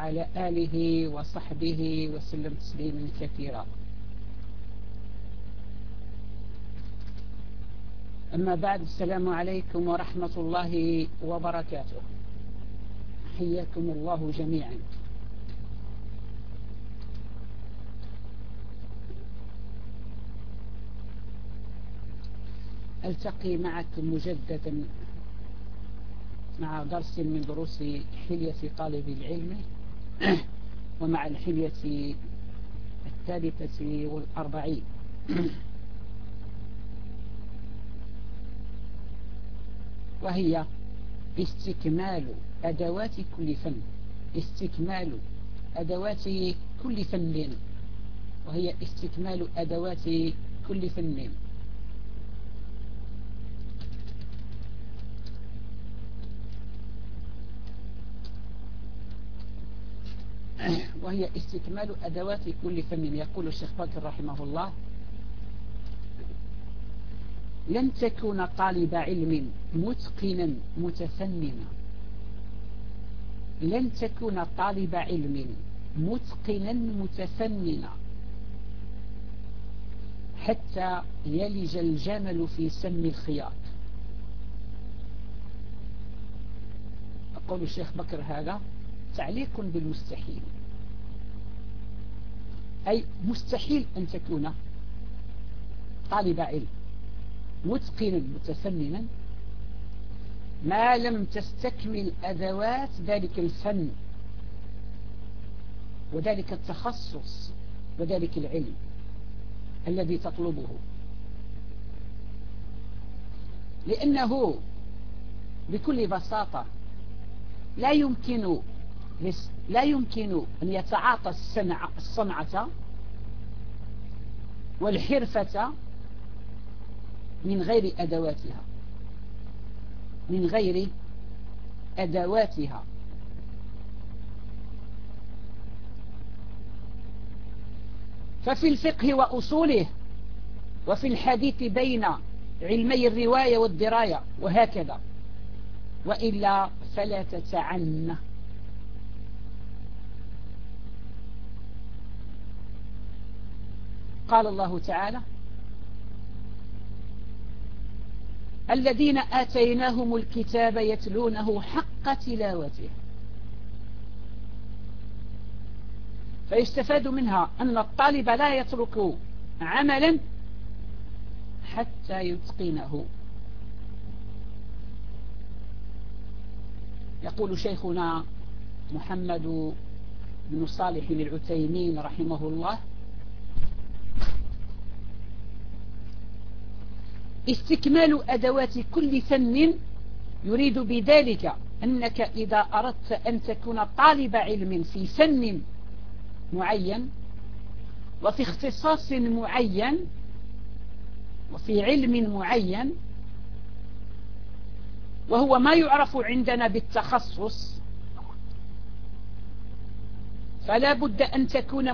وعلى آله وصحبه وسلم تسليما كثيرا. أما بعد، السلام عليكم ورحمة الله وبركاته. حياكم الله جميعا. ألتقي معكم مجددا مع درس من دروس حلية طالب العلم ومع الحلية 43، وهي استكمال أدوات كل فن. استكمال أدوات كل فن، وهي استكمال أدوات كل فن. وهي استكمال أدوات كل فن. يقول الشيخ بكر رحمه الله: لن تكون طالب علم متقنا متفننا. لن تكون طالب علم متقنا متفننا حتى يلج الجمل في سم الخياط. أقول الشيخ بكر هذا تعليق بالمستحيل، أي مستحيل أن تكون طالب علم متقنا متفننا ما لم تستكمل أدوات ذلك الفن وذلك التخصص وذلك العلم الذي تطلبه، لأنه بكل بساطة لا يمكن أن يتعاطى الصنعة والحرفة من غير أدواتها، من غير أدواتها. ففي الفقه وأصوله وفي الحديث بين علمي الرواية والدراية وهكذا، وإلا فلا تتعنى. قال الله تعالى: الذين آتيناهم الكتاب يتلونه حق تلاوته. فيستفاد منها أن الطالب لا يترك عملا حتى يتقنه. يقول شيخنا محمد بن صالح العثيمين رحمه الله: استكمال أدوات كل فن يريد بذلك أنك إذا أردت أن تكون طالب علم في فن معين وفي اختصاص معين وفي علم معين، وهو ما يعرف عندنا بالتخصص، فلا بد أن تكون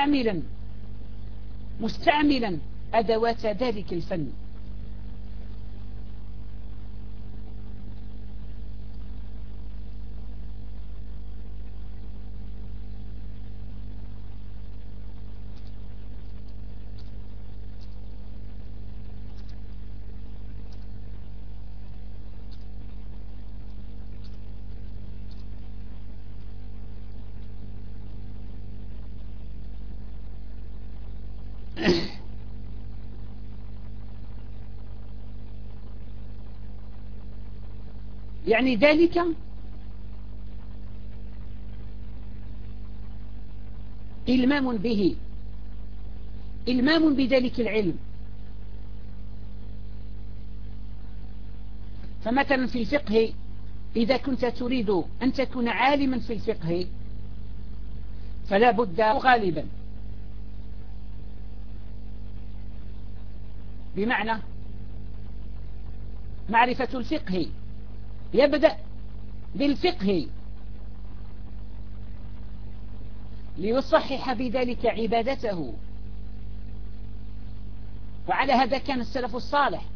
مستعملا أدوات ذلك الفن. يعني ذلك إلمام به، إلمام بذلك العلم. فمثلا في الفقه، إذا كنت تريد أن تكون عالما في الفقه فلا بد غالبا، بمعنى معرفة الفقه، يبدأ بالفقه ليصحح بذلك عبادته. وعلى هذا كان السلف الصالح.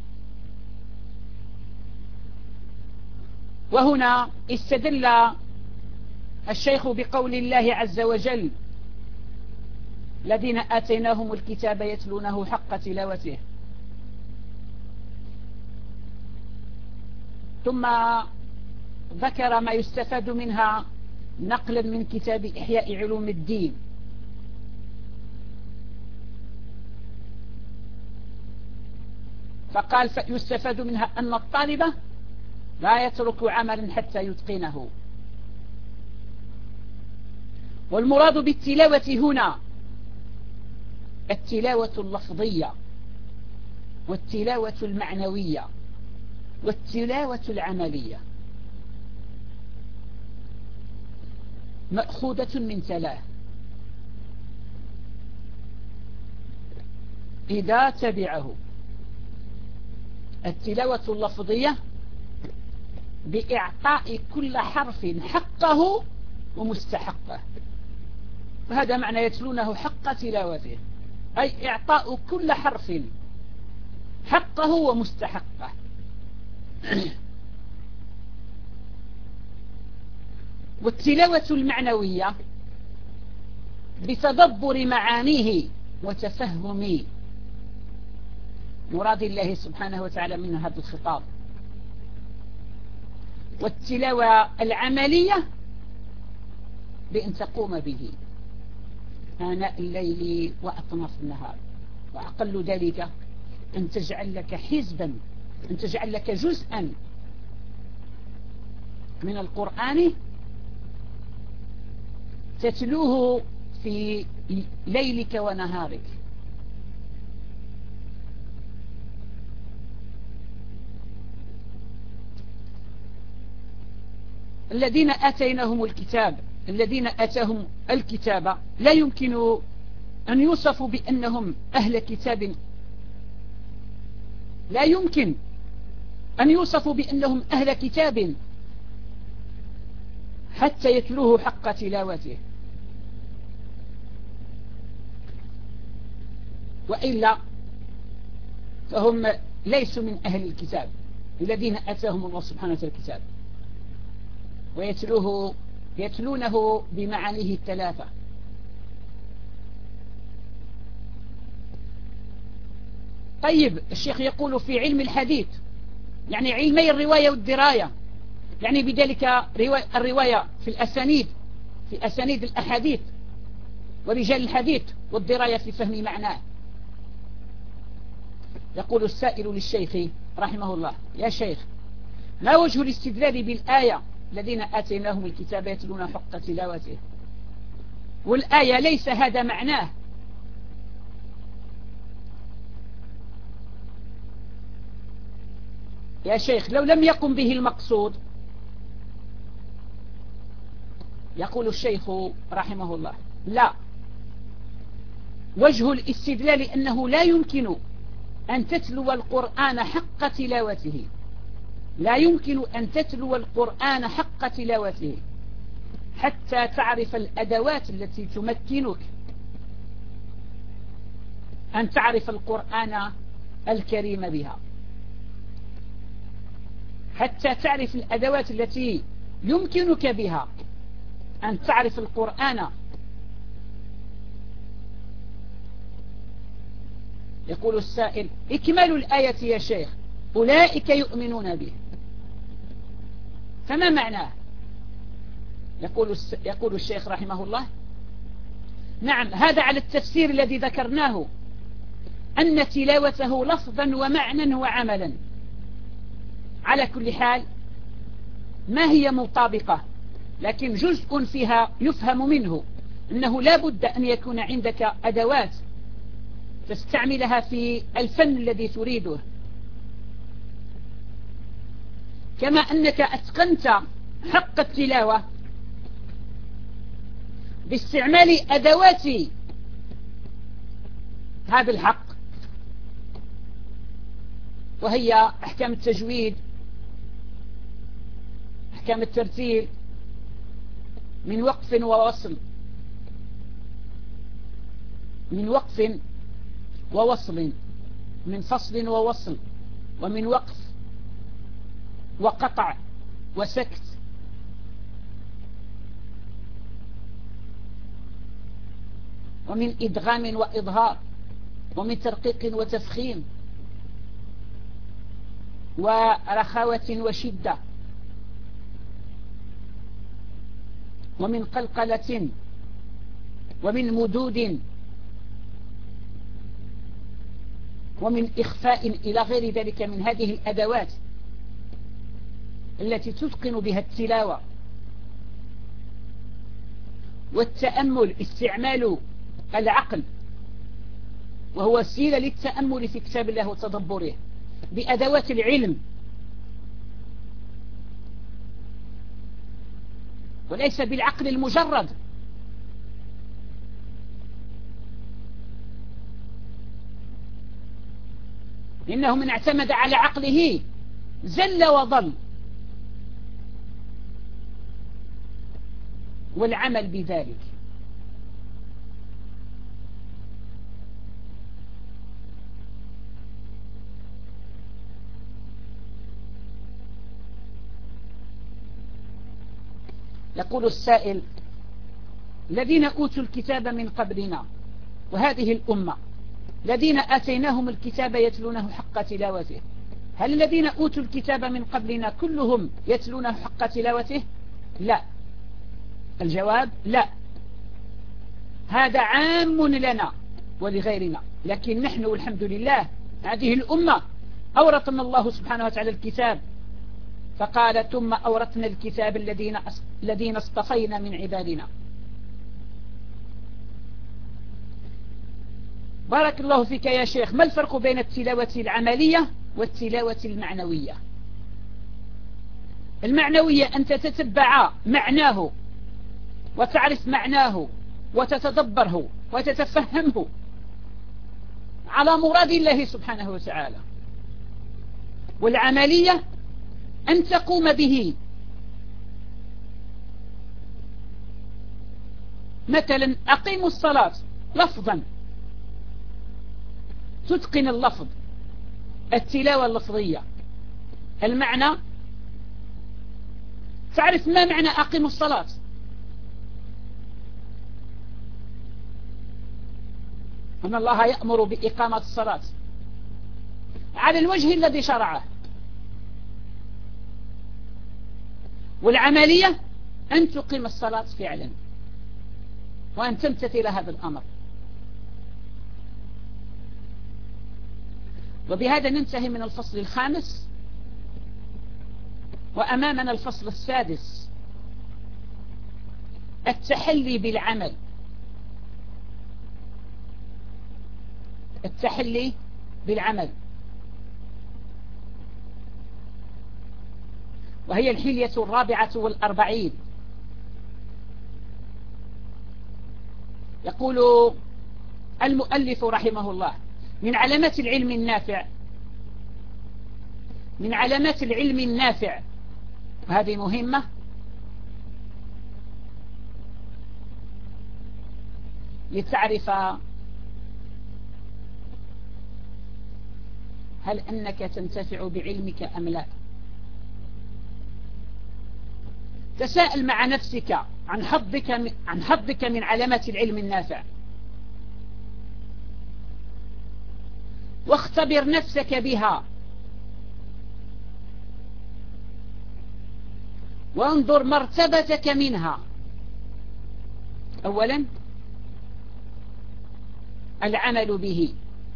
وهنا استدل الشيخ بقول الله عز وجل الذين آتيناهم الكتاب يتلونه حق تلاوته، ثم ذكر ما يستفاد منها نقلا من كتاب إحياء علوم الدين. فقال يستفاد منها أن الطالب لا يترك عملا حتى يتقنه. والمراد بالتلاوة هنا التلاوة اللفظية والتلاوة المعنوية والتلاوة العملية، مأخوذة من ثلاث: إذا تبعه التلاوة اللفظية بإعطاء كل حرف حقه ومستحقه، وهذا معنى يتلونه حق تلاوته، أي إعطاء كل حرف حقه ومستحقه. والتلاوة المعنوية بتدبر معانيه وتفهم مراد الله سبحانه وتعالى من هذا الخطاب. والتلاوة العملية بأن تقوم به آناء الليل وأطراف النهار، وأقل ذلك أن تجعل لك حزبا، أن تجعل لك جزءا من القرآن تتلوه في ليلك ونهارك. الذين آتيناهم الكتاب، الذين آتاهم الكتاب لا يمكن أن يوصفوا بأنهم أهل كتاب، لا يمكن أن يوصفوا بأنهم أهل كتاب حتى يتلوه حق تلاوته، وإلا فهم ليسوا من أهل الكتاب الذين آتاهم الله سبحانه وتعالى الكتاب يتلونه بمعانيه الثلاثة. طيب الشيخ يقول في علم الحديث، يعني علمي الرواية والدراية، يعني بذلك الرواية في الأسانيد، في أسانيد الأحاديث ورجال الحديث، والدراية في فهم معناه. يقول السائل للشيخ رحمه الله: يا شيخ، ما وجه الاستدلال بالآية الذين آتيناهم الكتاب يتلون حق تلاوته؟ والآية ليس هذا معناه. يا شيخ، لو لم يقم به المقصود، يقول الشيخ رحمه الله: لا، وجه الاستدلال أنه لا يمكن أن تتلو القرآن حق تلاوته، لا يمكن أن تتلو القرآن حق تلاوته حتى تعرف الأدوات التي تمكنك أن تعرف القرآن الكريم بها، حتى تعرف الأدوات التي يمكنك بها أن تعرف القرآن. يقول السائل: إكمال الآية يا شيخ: أولئك يؤمنون به، فما معناه؟ يقول الشيخ رحمه الله: نعم، هذا على التفسير الذي ذكرناه، أن تلاوته لفظا ومعنى وعملا. على كل حال ما هي مطابقة، لكن جزء فيها يفهم منه أنه لا بد أن يكون عندك أدوات تستعملها في الفن الذي تريده، كما أنك أتقنت حق التلاوة باستعمال أدوات هذا الحق، وهي أحكام التجويد، أحكام الترتيل، من وقف ووصل، من وقف ووصل، من فصل ووصل، ومن وقف وقطع وسكت. ومن إدغام وإظهار، ومن ترقيق وتفخيم، ورخاوة وشدة، ومن قلقلة، ومن مدود، ومن إخفاء إلى غير ذلك من هذه الأدوات التي تتقن بها التلاوة. والتأمل استعمال العقل، وهو وسيلة للتأمل في كتاب الله وتدبره بأدوات العلم، وليس بالعقل المجرد. إنه من اعتمد على عقله زل وضل. والعمل بذلك يقول السائل: الذين أوتوا الكتاب من قبلنا وهذه الأمة الذين آتيناهم الكتاب يتلونه حق تلاوته، هل الذين أوتوا الكتاب من قبلنا كلهم يتلونه حق تلاوته؟ لا. الجواب لا، هذا عام لنا ولغيرنا، لكن نحن والحمد لله هذه الأمة أورثنا الله سبحانه وتعالى الكتاب، فقال: ثم أورثنا الكتاب الذين اصطفينا من عبادنا. بارك الله فيك يا شيخ. ما الفرق بين التلاوة العملية والتلاوة المعنوية؟ المعنوية أن تتتبع معناه وتعرف معناه وتتدبره وتتفهمه على مراد الله سبحانه وتعالى. والعملية أن تقوم به، مثلا أقيموا الصلاة لفظا، تتقن اللفظ، التلاوة اللفظية، المعنى تعرف ما معنى أقيموا الصلاة، أن الله يأمر بإقامة الصلاة على الوجه الذي شرعه. والعملية أن تقيم الصلاة فعلا وأن تمتثل هذا الأمر. وبهذا ننتهي من الفصل الخامس، وأمامنا الفصل السادس: التحلي بالعمل. التحلي بالعمل، وهي الحلية 44. يقول المؤلف رحمه الله: من علامات العلم النافع، من علامات العلم النافع، وهذه مهمة، لتعرف هل أنك تنتفع بعلمك أم لا. تساءل مع نفسك عن حظك من علامات العلم النافع، واختبر نفسك بها، وانظر مرتبتك منها. أولا العمل به،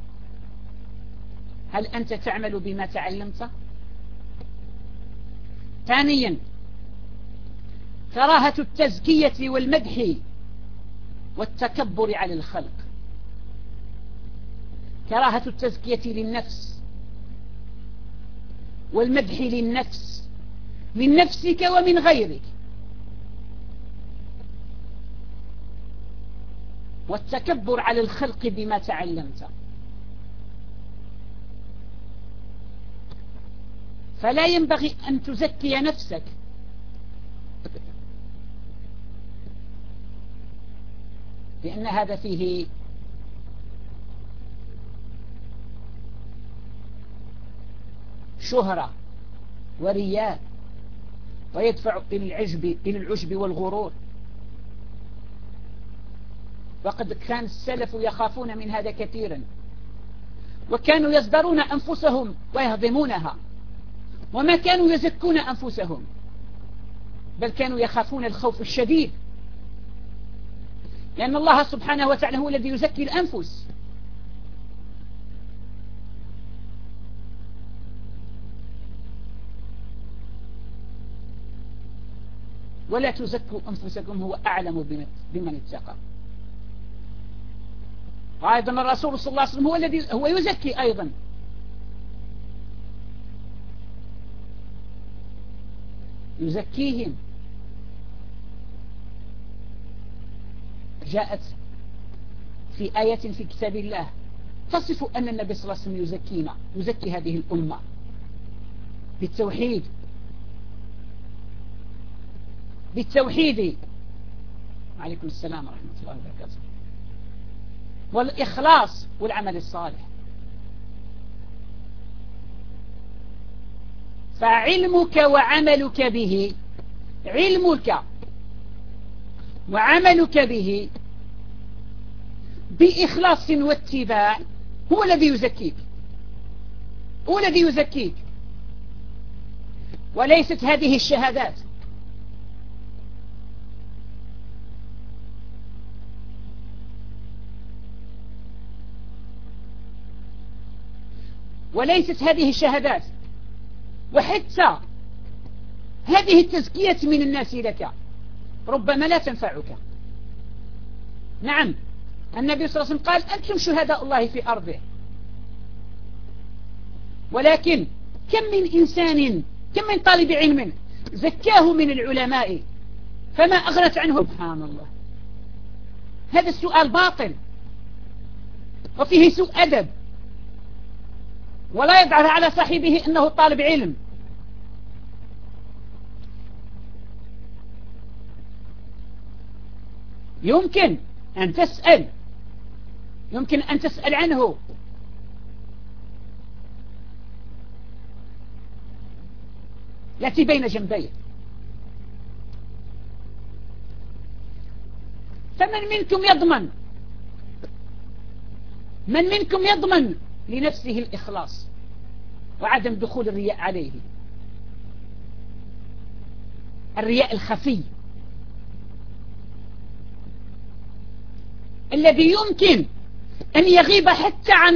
هل أنت تعمل بما تعلمت؟ ثانيا كراهة التزكية والمدح والتكبر على الخلق، كراهة التزكية للنفس والمدح للنفس، من نفسك ومن غيرك، والتكبر على الخلق بما تعلمت. فلا ينبغي أن تزكي نفسك، لأن هذا فيه شهرة ورياء، ويدفع إلى العجب والغرور. وقد كان السلف يخافون من هذا كثيرا، وكانوا يصدرون أنفسهم ويهضمونها، وما كانوا يزكون أنفسهم، بل كانوا يخافون الخوف الشديد، لأن الله سبحانه وتعالى هو الذي يزكي الأنفس. ولا تزكوا أنفسكم هو أعلم بمن اتقى. وأيضا الرسول صلى الله عليه وسلم هو يزكي أيضا، يزكيهم. جاءت في آية في كتاب الله تصف أن النبي صلى الله عليه وسلم يزكينا، يزكي هذه الأمة بالتوحيد. عليكم السلام ورحمة الله وبركاته. والإخلاص والعمل الصالح. فعلمك وعملك به، علمك وعملك به بإخلاص واتباع هو الذي يزكيك، هو الذي يزكيك، وليست هذه الشهادات. وليست هذه الشهادات، وحتى هذه التزكية من الناس لك ربما لا تنفعك. نعم، النبي صلى الله عليه وسلم قال أنتم شهداء الله في أرضه، ولكن كم من إنسان، كم من طالب علم زكاه من العلماء فما أغنت عنه. سبحان الله، هذا السؤال باطل وفيه سوء أدب، ولا يدعى على صاحبه أنه طالب علم. يمكن أن تسأل عنه، يأتي بين جنبيه. فمن منكم يضمن لنفسه الإخلاص وعدم دخول الرياء عليه، الرياء الخفي الذي يمكن أن يغيب حتى عن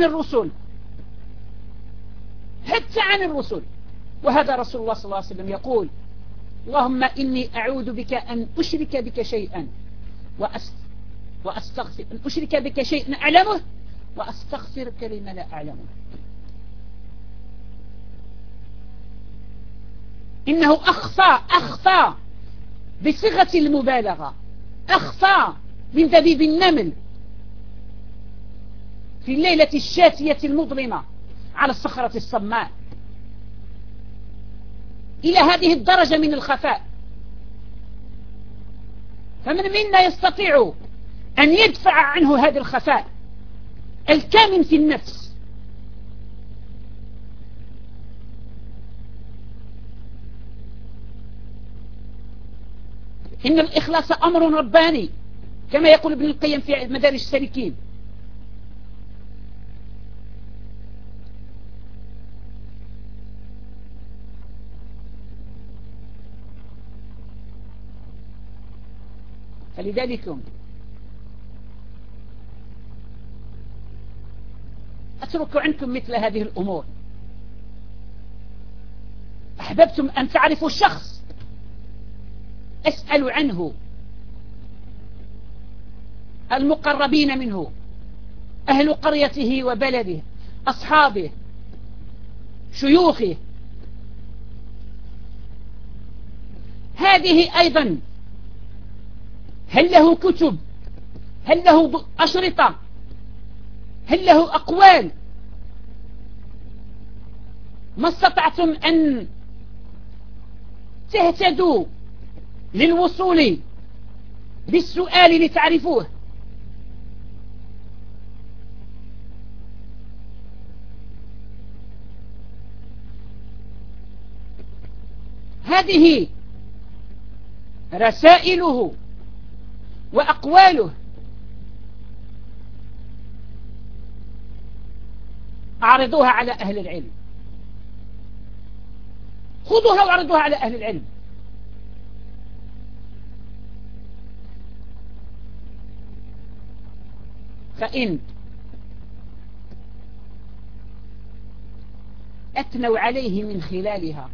الرسل، وهذا رسول الله صلى الله عليه وسلم يقول اللهم إني أعوذ بك أن أشرك بك شيئا وأستغفر أن أشرك بك شيئا أعلمه وأستغفرك لما لا أعلمه. إنه أخفى بصيغة المبالغة، أخفى من دبيب النمل في الليلة الشاتية المظلمة على الصخرة الصماء، إلى هذه الدرجة من الخفاء. فمن منا يستطيع أن يدفع عنه هذا الخفاء الكامن في النفس؟ إن الإخلاص أمر رباني كما يقول ابن القيم في مدارج السالكين. فلذلك أترك عنكم مثل هذه الأمور. أحببتم أن تعرفوا الشخص، اسألوا عنه، المقربين منه، أهل قريته وبلده، أصحابه، شيوخه. هذه أيضا هل له كتب؟ هل له أشرطة؟ هل له أقوال؟ ما استطعتم أن تهتدوا للوصول بالسؤال لتعرفوه. هذه رسائله وأقواله أعرضوها على أهل العلم، خذوها وعرضوها على أهل العلم. فإن أثنوا عليه من خلالها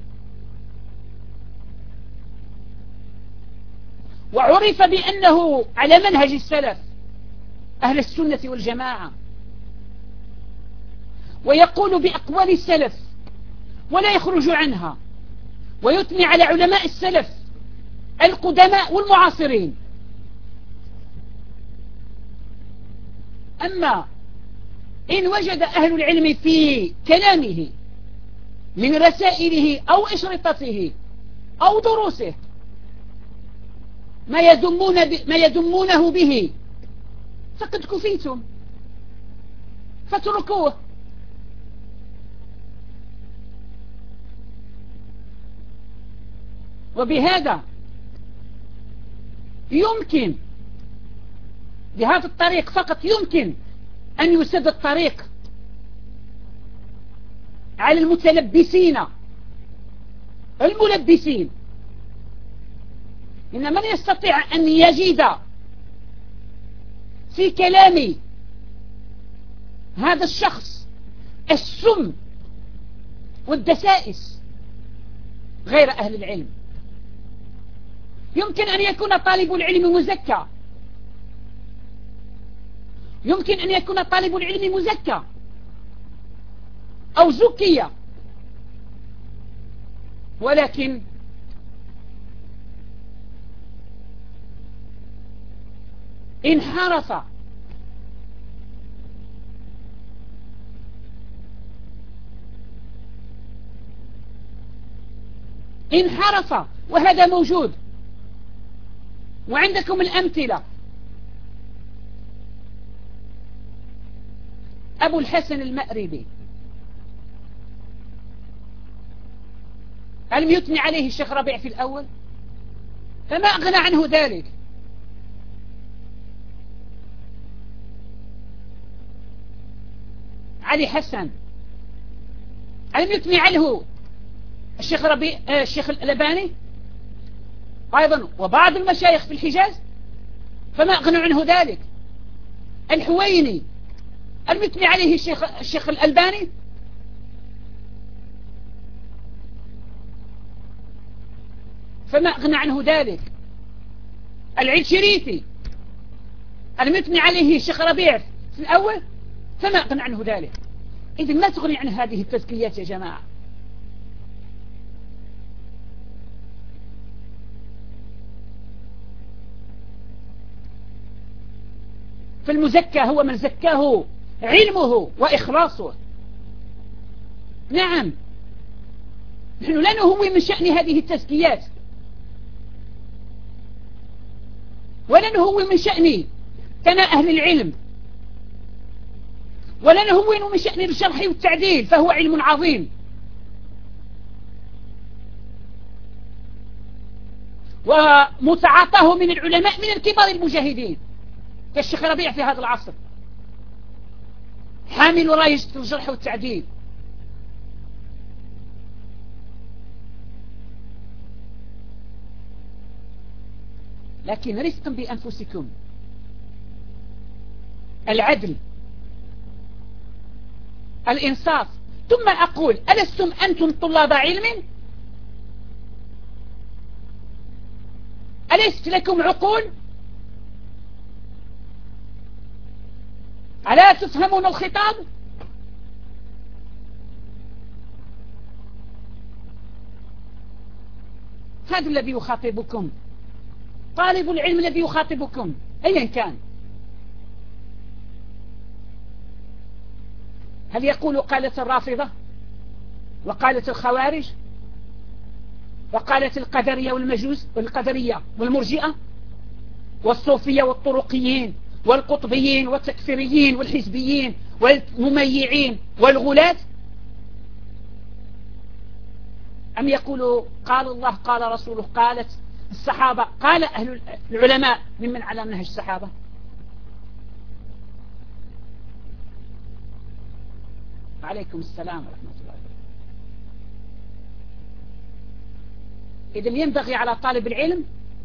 وعرف بأنه على منهج السلف أهل السنة والجماعة، ويقول بأقوال السلف ولا يخرج عنها، ويثني على علماء السلف القدماء والمعاصرين. أما إن وجد أهل العلم في كلامه من رسائله أو أشرطته أو دروسه ما يذمونه به فقد كفيتم، فاتركوه. وبهذا يمكن، بهذا الطريق فقط يمكن أن يسد الطريق على المتلبسين الملبسين. إن من يستطيع أن يجد في كلام هذا الشخص السم والدسائس غير أهل العلم. يمكن أن يكون طالب العلم مزكى، يمكن أن يكون طالب العلم مزكى أو زكية، ولكن انحرف وهذا موجود، وعندكم الأمثلة. أبو الحسن المأربي ألم يثني عليه الشيخ ربيع في الأول؟ فما أغنى عنه ذلك. علي حسن ألم يثني عليه الشيخ ربيع الشيخ الألباني أيضا وبعض المشايخ في الحجاز؟ فما أغنوا عنه ذلك. الحويني ألم يثني عليه الشيخ الألباني؟ فما أغنى عنه ذلك. العشريتي ألم يثني عليه الشيخ ربيع في الأول؟ فما أغنى عنه ذلك. إذن ما تغني عن هذه التزكيات يا جماعة. فالمزكى هو من زكاه علمه وإخلاصه. نعم، نحن لا نهوي من شأن هذه التزكيات، ولا نهوي من شأن ثناء أهل العلم، ولا نهوي من شأن الشرح والتعديل، فهو علم عظيم. ومتعاطاه من العلماء من الكبار المجاهدين كالشيخ ربيع في هذا العصر، حامل راية الجرح والتعديل. لكن رفقا بأنفسكم، العدل، الإنصاف. ثم أقول: ألستم أنتم طلاب علم؟ أليست لكم عقول؟ ألا تفهمون الخطاب؟ هذا الذي يخاطبكم، طالب العلم الذي يخاطبكم أيا كان. هل يقول قالت الرافضة وقالت الخوارج وقالت القدرية والمجوس والقدرية والمرجئة والصوفية والطرقيين والقطبيين والتكفيريين والحزبيين والمميعين والغلاة؟ أم يقولوا قال الله قال رسوله قالت الصحابة قال أهل العلماء ممن على منهج الصحابة؟ عليكم السلام ورحمة الله. إذن ينبغي على طالب العلم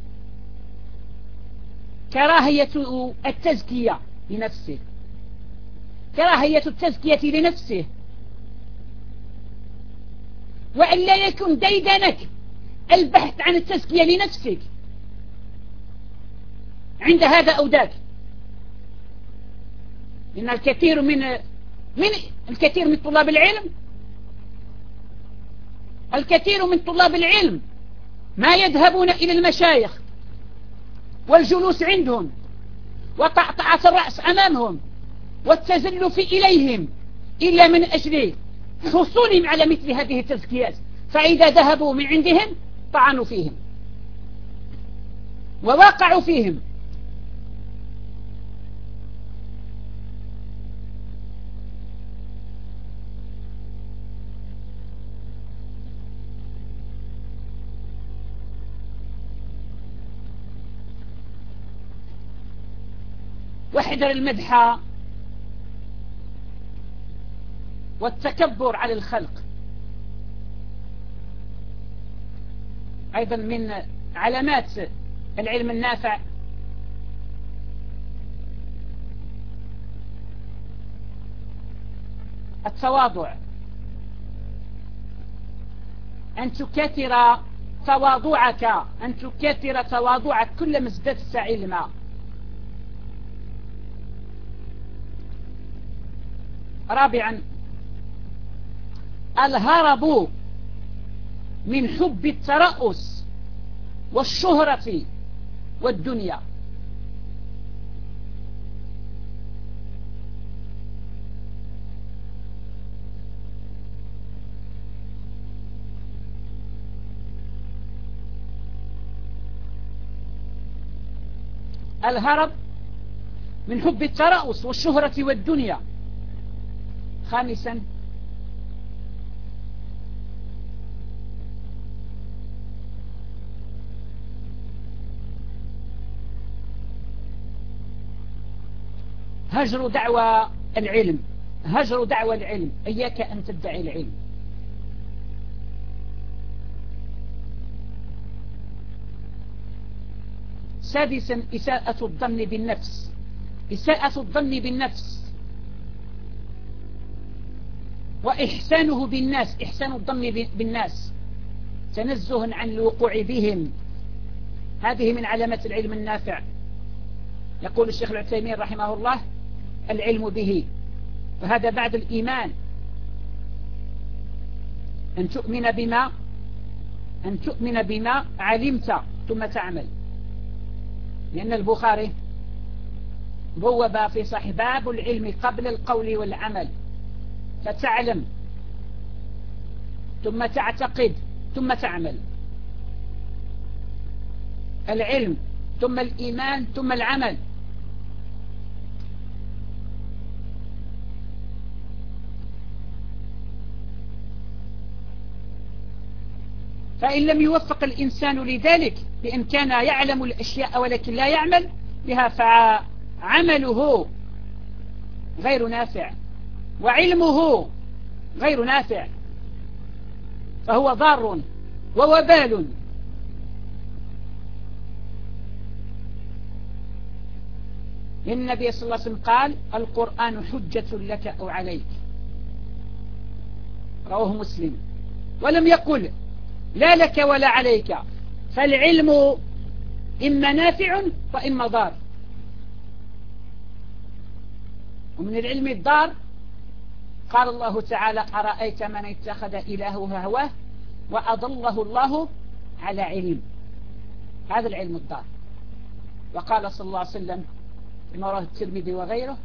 كراهية التزكية لنفسه، كراهية التزكية لنفسه، وأن لا يكون ديدنك البحث عن التزكية لنفسك عند هذا أو ذاك. إن الكثير من طلاب العلم، الكثير من طلاب العلم ما يذهبون إلى المشايخ والجلوس عندهم وطعطعة الرأس أمامهم والتزلف إليهم إلا من أجل حصولهم على مثل هذه التزكيات، فإذا ذهبوا من عندهم طعنوا فيهم ووقعوا فيهم. واحذر المدح والتكبر على الخلق. أيضا من علامات العلم النافع التواضع، أن تكثر تواضعك كلما ازددت علما. رابعا الهرب من حب الترأس والشهرة والدنيا. الهرب من حب الترأس والشهرة والدنيا. خامسا هجر دعوى العلم. هجر دعوى العلم، إياك أن تدعي العلم. سادسا إساءة الظن بالنفس. إساءة الظن بالنفس وإحسانه بالناس، إحسان الظن بالناس تنزه عن الوقوع بهم. هذه من علامات العلم النافع. يقول الشيخ العثيمين رحمه الله: العلم به، وهذا بعد الإيمان، أن تؤمن بما علمت ثم تعمل. لأن البخاري بوب في صحيح باب العلم قبل القول والعمل، فتعلم ثم تعتقد ثم تعمل. العلم ثم الإيمان ثم العمل. فإن لم يوفق الإنسان لذلك، بأن كان يعلم الأشياء ولكن لا يعمل بها، فعمله غير نافع وعلمه غير نافع، فهو ضار ووبال. النبي صلى الله عليه وسلم قال: القرآن حجة لك أو عليك، رواه مسلم. ولم يقل لا لك ولا عليك، فالعلم إما نافع وإما ضار. ومن العلم الضار قال الله تعالى: أرأيت من اتخذ إلهه هواه وأضله الله على علم. هذا العلم الضار. وقال صلى الله عليه وسلم فيما رواه الترمذي وغيره: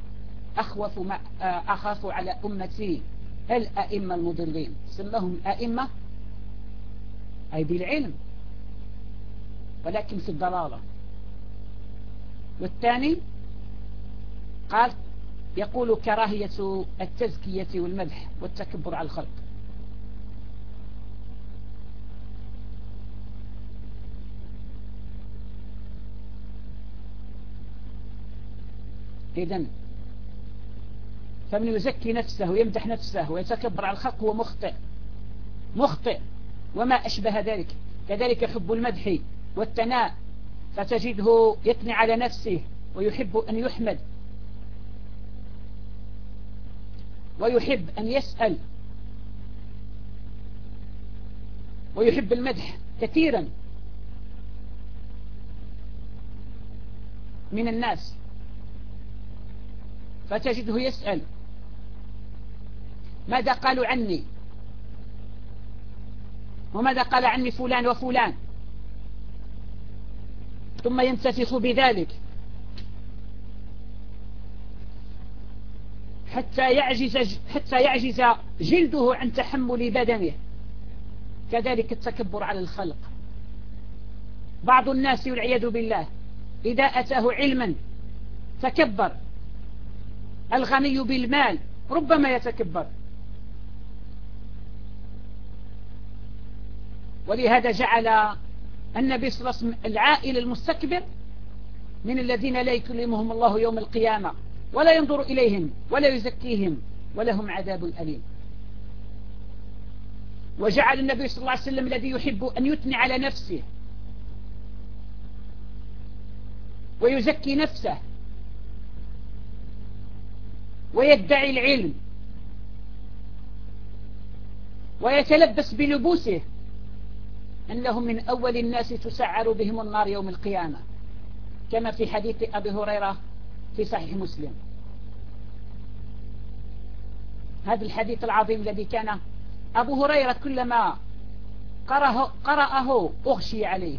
أخاف على أمتي الأئمة المضلين. سمهم أئمة أي بالعلم ولكن في الضلالة. والثاني قال يقول: كراهية التزكية والمدح والتكبر على الخلق. إذن فمن يزكي نفسه ويمدح نفسه ويتكبر على الخلق هو مخطئ وما أشبه ذلك. كذلك حب المدح والثناء، فتجده يثني على نفسه ويحب أن يحمد ويحب أن يسأل ويحب المدح كثيرا من الناس، فتجده يسأل ماذا قالوا عني وماذا قال عني فلان وفلان، ثم ينتفخ بذلك حتى يعجز جلده عن تحمل بدنه. كذلك التكبر على الخلق. بعض الناس والعياذ بالله إذا أتاه علما تكبر. الغني بالمال ربما يتكبر، ولهذا جعل النبي صلى الله عليه وسلم العائل المستكبر من الذين لا يكلمهم الله يوم القيامة ولا ينظر إليهم ولا يزكيهم ولهم عذاب أليم. وجعل النبي صلى الله عليه وسلم الذي يحب أن يثني على نفسه ويزكي نفسه ويدعي العلم ويتلبس بلبوسه أنهم من أول الناس تسعر بهم النار يوم القيامة، كما في حديث أبي هريرة في صحيح مسلم. هذا الحديث العظيم الذي كان أبو هريرة كلما قرأه أغشي عليه.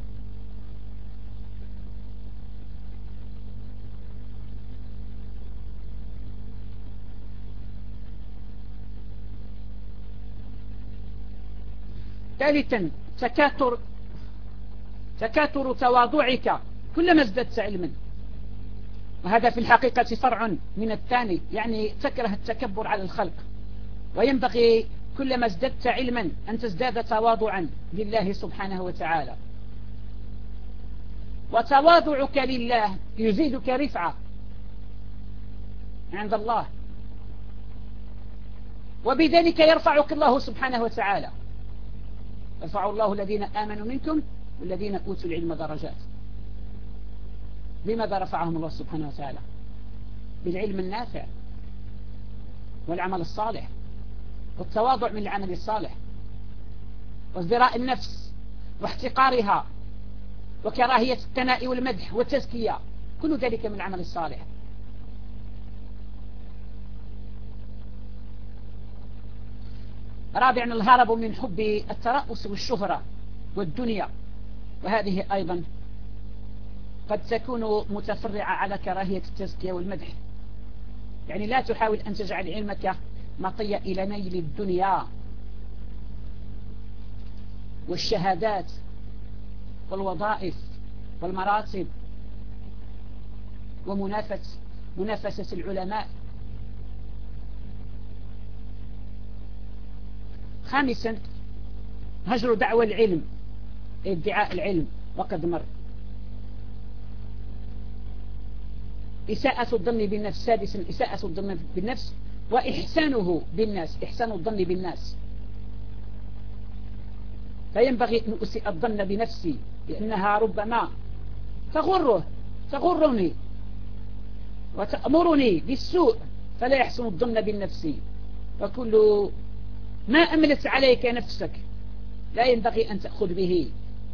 ثالثا تكاثر تواضعك كلما ازددت علما، وهذا في الحقيقة فرع من الثاني، يعني تكره التكبر على الخلق، وينبغي كلما ازددت علما أن تزداد تواضعا لله سبحانه وتعالى. وتواضعك لله يزيدك رفعة عند الله، وبذلك يرفعك الله سبحانه وتعالى. يرفع الله الذين آمنوا منكم والذين أوتوا العلم درجات. لماذا رفعهم الله سبحانه وتعالى؟ بالعلم النافع والعمل الصالح، والتواضع من العمل الصالح، وازدراء النفس واحتقارها وكراهية الثناء والمدح والتزكية، كل ذلك من العمل الصالح. رابعا الهرب من حب الترأس والشهرة والدنيا، وهذه أيضا قد تكون متفرعة على كراهية التزكية والمدح. يعني لا تحاول أن تجعل علمك مطية إلى نيل الدنيا والشهادات والوظائف والمراتب ومنافسة العلماء. خامسا هجر دعوى العلم، ادعاء العلم وقد مر. إساءة الظن بالنفس. سادسا إساءة الظن بالنفس وإحسانه بالناس، إحسان الظن بالناس. فينبغي أن أسيء الظن بنفسي، لأنها ربما تغرني وتأمرني بالسوء، فلا يحسن الظن بالنفس. وكل ما أملت عليك نفسك لا ينبغي أن تأخذ به.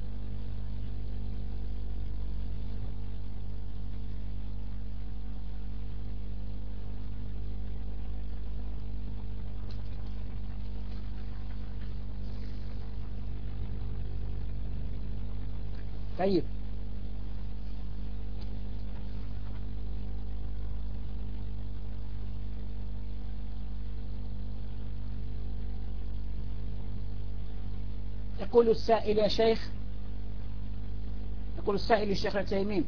طيب، يقول السائل يا شيخ، يقول السائل الشيخ عثيمين: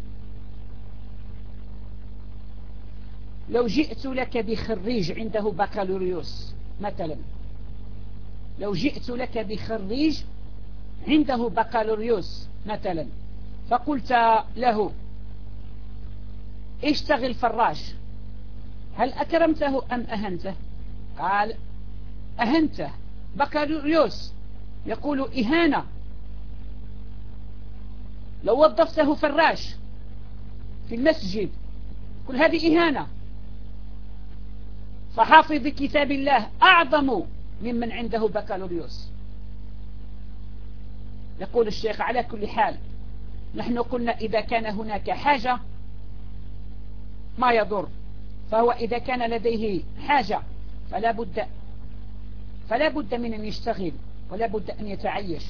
لو جئت لك بخريج عنده بكالوريوس مثلا، لو جئت لك بخريج عنده بكالوريوس مثلا، فقلت له اشتغل فراش هل أكرمته أم أهنته؟ قال أهنته. بكالوريوس يقول إهانة. لو وظفته فراش في المسجد كل هذه إهانة. فحافظ كتاب الله أعظم ممن عنده بكالوريوس. يقول الشيخ على كل حال نحن قلنا إذا كان هناك حاجة ما يضر، فهو إذا كان لديه حاجة فلا بد من أن يشتغل ولا بد أن يتعيش.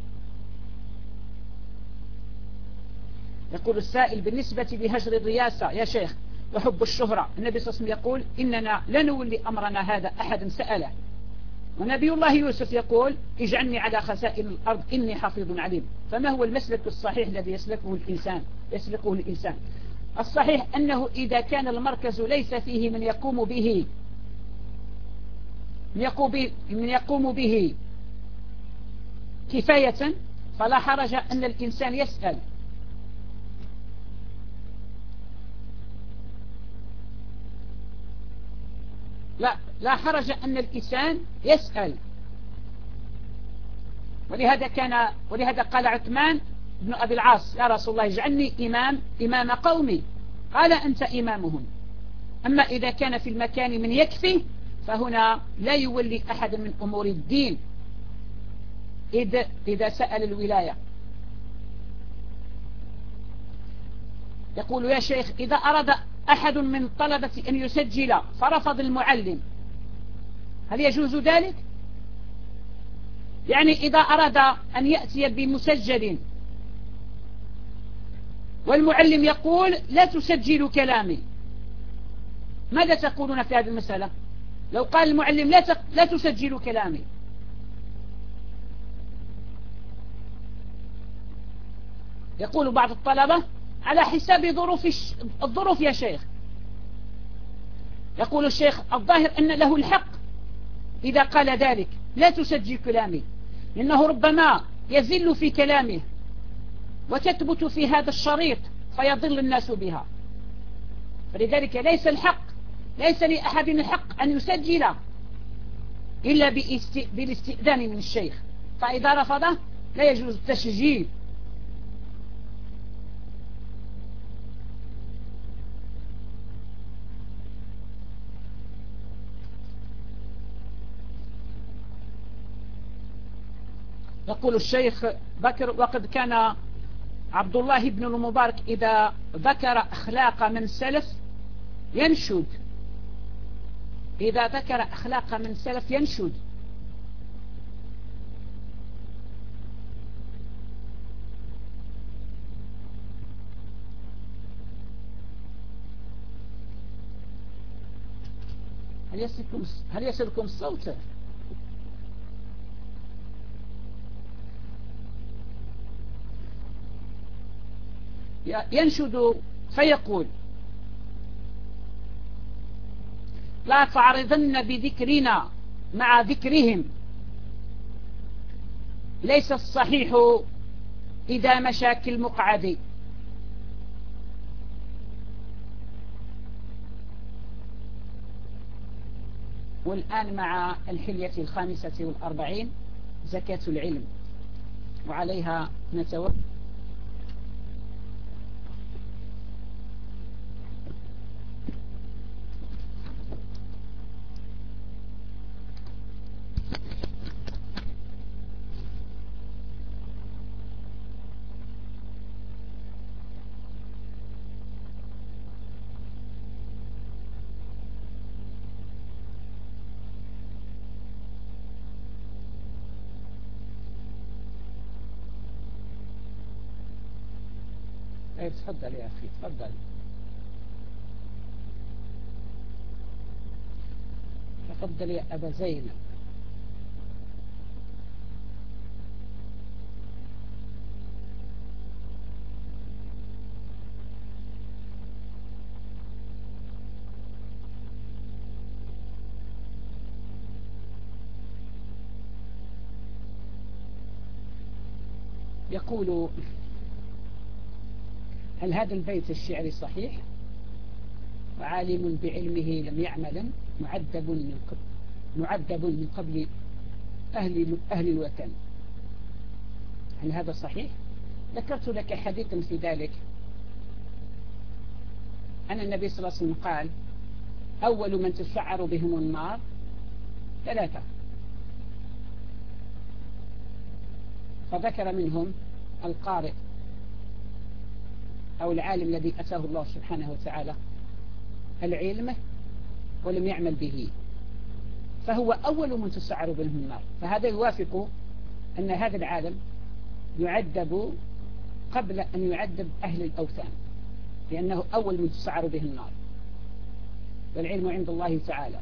يقول السائل بالنسبة لهجر الرياسة يا شيخ وحب الشهرة، النبي صلى الله عليه وسلم يقول إننا لا نولي أمرنا هذا أحد سأله، ونبي الله يوسف يقول اجعلني على خزائن الأرض إني حفيظ عليم. فما هو المسلك الصحيح الذي يسلكه الإنسان؟ الصحيح أنه إذا كان المركز ليس فيه من يقوم به كفاية فلا حرج أن الإنسان يسأل. لا حرج أن الإنسان يسأل. ولهذا قال عثمان بن أبي العاص يا رسول الله اجعلني إمام قومي، قال أنت إمامهم. أما إذا كان في المكان من يكفي فهنا لا يولي أحد من أمور الدين إذا سأل الولاية. يقول يا شيخ إذا أراد أحد من طلبة أن يسجل فرفض المعلم هل يجوز ذلك؟ يعني إذا أراد أن يأتي بمسجل والمعلم يقول لا تسجل كلامي، ماذا تقولون في هذه المسألة؟ لو قال المعلم لا تسجل كلامي، يقول بعض الطلبة على حساب الظروف يا شيخ. يقول الشيخ الظاهر أن له الحق إذا قال ذلك لا تسجل كلامي، لأنه ربما يزل في كلامه وتثبت في هذا الشريط فيضل الناس بها. فلذلك ليس لأحد الحق أن يسجل إلا بالاستئذان من الشيخ، فإذا رفضه لا يجوز التسجيل. يقول الشيخ بكر وقد كان عبد الله بن المبارك إذا ذكر أخلاق من سلف ينشد. هل يصلكم الصوت؟ ينشد فيقول لا تعرضن بذكرنا مع ذكرهم، ليس الصحيح إذا مشى كالمقعد. والآن مع الحلية 45 زكاة العلم، وعليها نتوقف. تفضل يا أخي تفضل. تفضل يا أبا زينب. يقول هل هذا البيت الشعري صحيح؟ وعالم بعلمه لم يعمل معذب من قبل أهل الوثن. هل هذا صحيح؟ ذكرت لك حديثا في ذلك أن النبي صلى الله عليه وسلم قال أول من تسعر بهم النار 3، فذكر منهم القارئ أو العالم الذي أتاه الله سبحانه وتعالى العلم ولم يعمل به، فهو أول من تسعر بهم النار. فهذا يوافق أن هذا العالم يعذب قبل أن يعذب أهل الأوثان، لأنه أول من تسعر به النار، والعلم عند الله تعالى.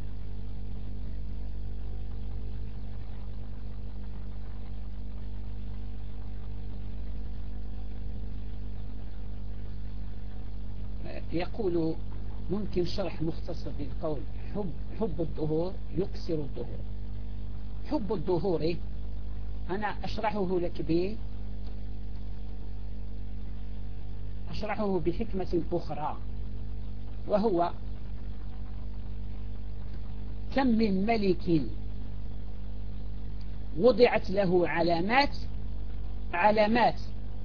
يقول ممكن شرح مختصر بالقول حب الظهور يكسر الظهور. حب الظهور أنا أشرحه بحكمة أخرى، وهو كم من ملك وضعت له علامات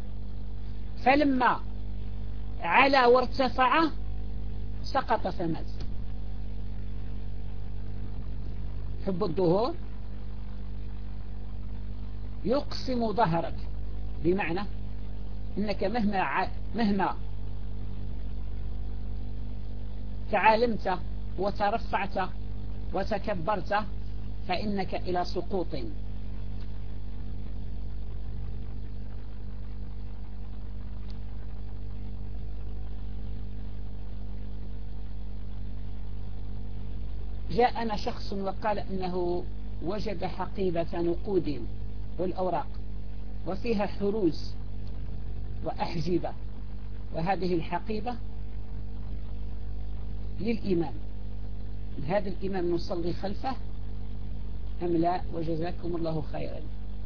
فلما علا وارتفع سقط فمات. حب الظهور يقسم ظهرك، بمعنى إنك مهما تعالمت وترفعت وتكبرت فإنك إلى سقوط. جاءنا شخص وقال إنه وجد حقيبة نقود والأوراق وفيها حروز وأحجبة، وهذه الحقيبة للإمام. هذا الإمام نصلي خلفه أم لا؟ وجزاكم الله خيرا.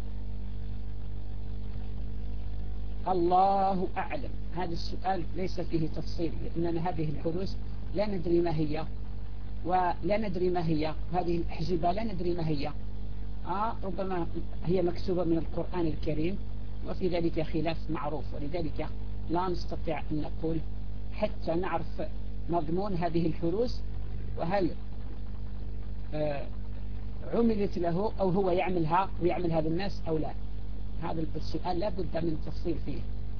الله أعلم. هذا السؤال ليس فيه تفصيل، لأننا هذه الحروز لا ندري ما هي، ولا ندري ما هي هذه الأحجبة، لا ندري ما هي. ربما هي مكتوبة من القرآن الكريم، وفي ذلك خلاف معروف، ولذلك لا نستطيع أن نقول حتى نعرف مضمون هذه الحروز، وهل عملت له أو هو يعملها ويعمل هذا الناس أو لا. هذا السؤال لا بد من التفصيل فيه.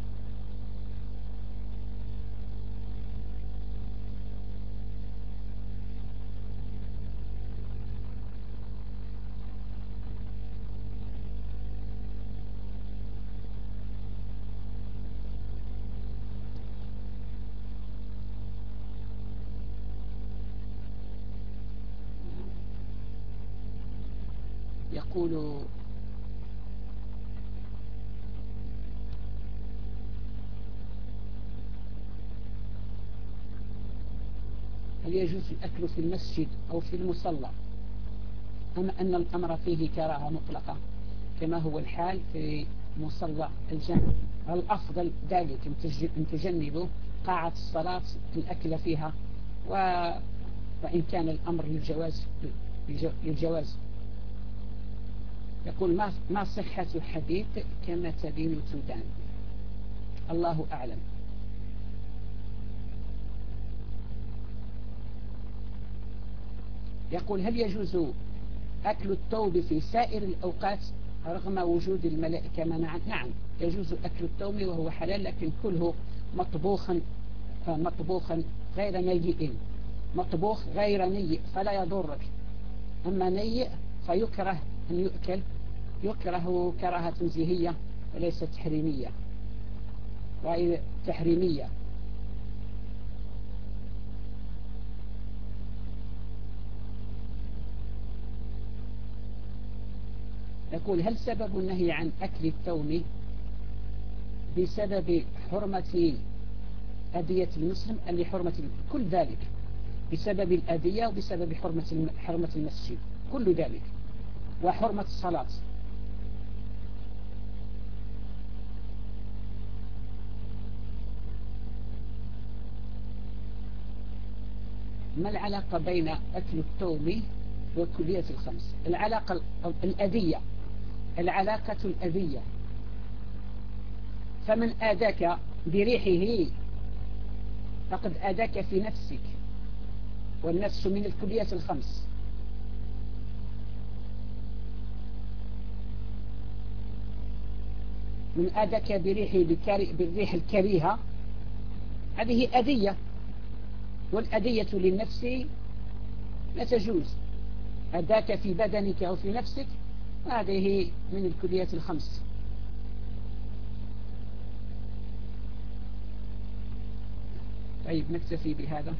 يقول هل يجوز الأكل في المسجد أو في المصلى، أم أن الأمر فيه كراهة مطلقة كما هو الحال في مصلى الجامع؟ الأفضل ذلك أن تجنبوا قاعة الصلاة الأكل فيها، وإن كان الأمر للجواز. يقول ما صحة حديث كما تدين تدان؟ الله أعلم. يقول هل يجوز أكل الثوم في سائر الأوقات رغم وجود الملائكة منعا؟ نعم يجوز أكل الثوم وهو حلال، لكن كله مطبوخا غير نيء، مطبوخ غير نيء فلا يضرك. أما نيء فيكره أن يؤكل، يكره كراهة تنزيهية وليست تحريمية. يقول هل سبب النهي عن أكل الثوم بسبب حرمة أذية المسلم أم لحرمة كل ذلك؟ بسبب الأذية وبسبب حرمة المسجد، كل ذلك، وحرمة الصلاة. ما العلاقة بين أكل الثوم والكلية الخمس؟ العلاقة الأذية، العلاقة الأذية. فمن آذاك بريحه فقد آذاك في نفسك، والنفس من الكلية الخمس. من آذاك بريحه بالريح الكريهة، هذه أذية، والأذية للنفس لا تجوز. أذاك في بدنك أو في نفسك، هذه من الكلية الخمس. طيب نكتفي بهذا،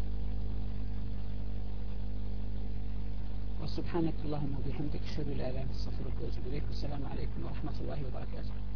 وسبحانك اللهم وبحمدك أشهد أن لا إله إلا أنت أستغفرك وأتوب إليك. والسلام عليكم ورحمة الله وبركاته.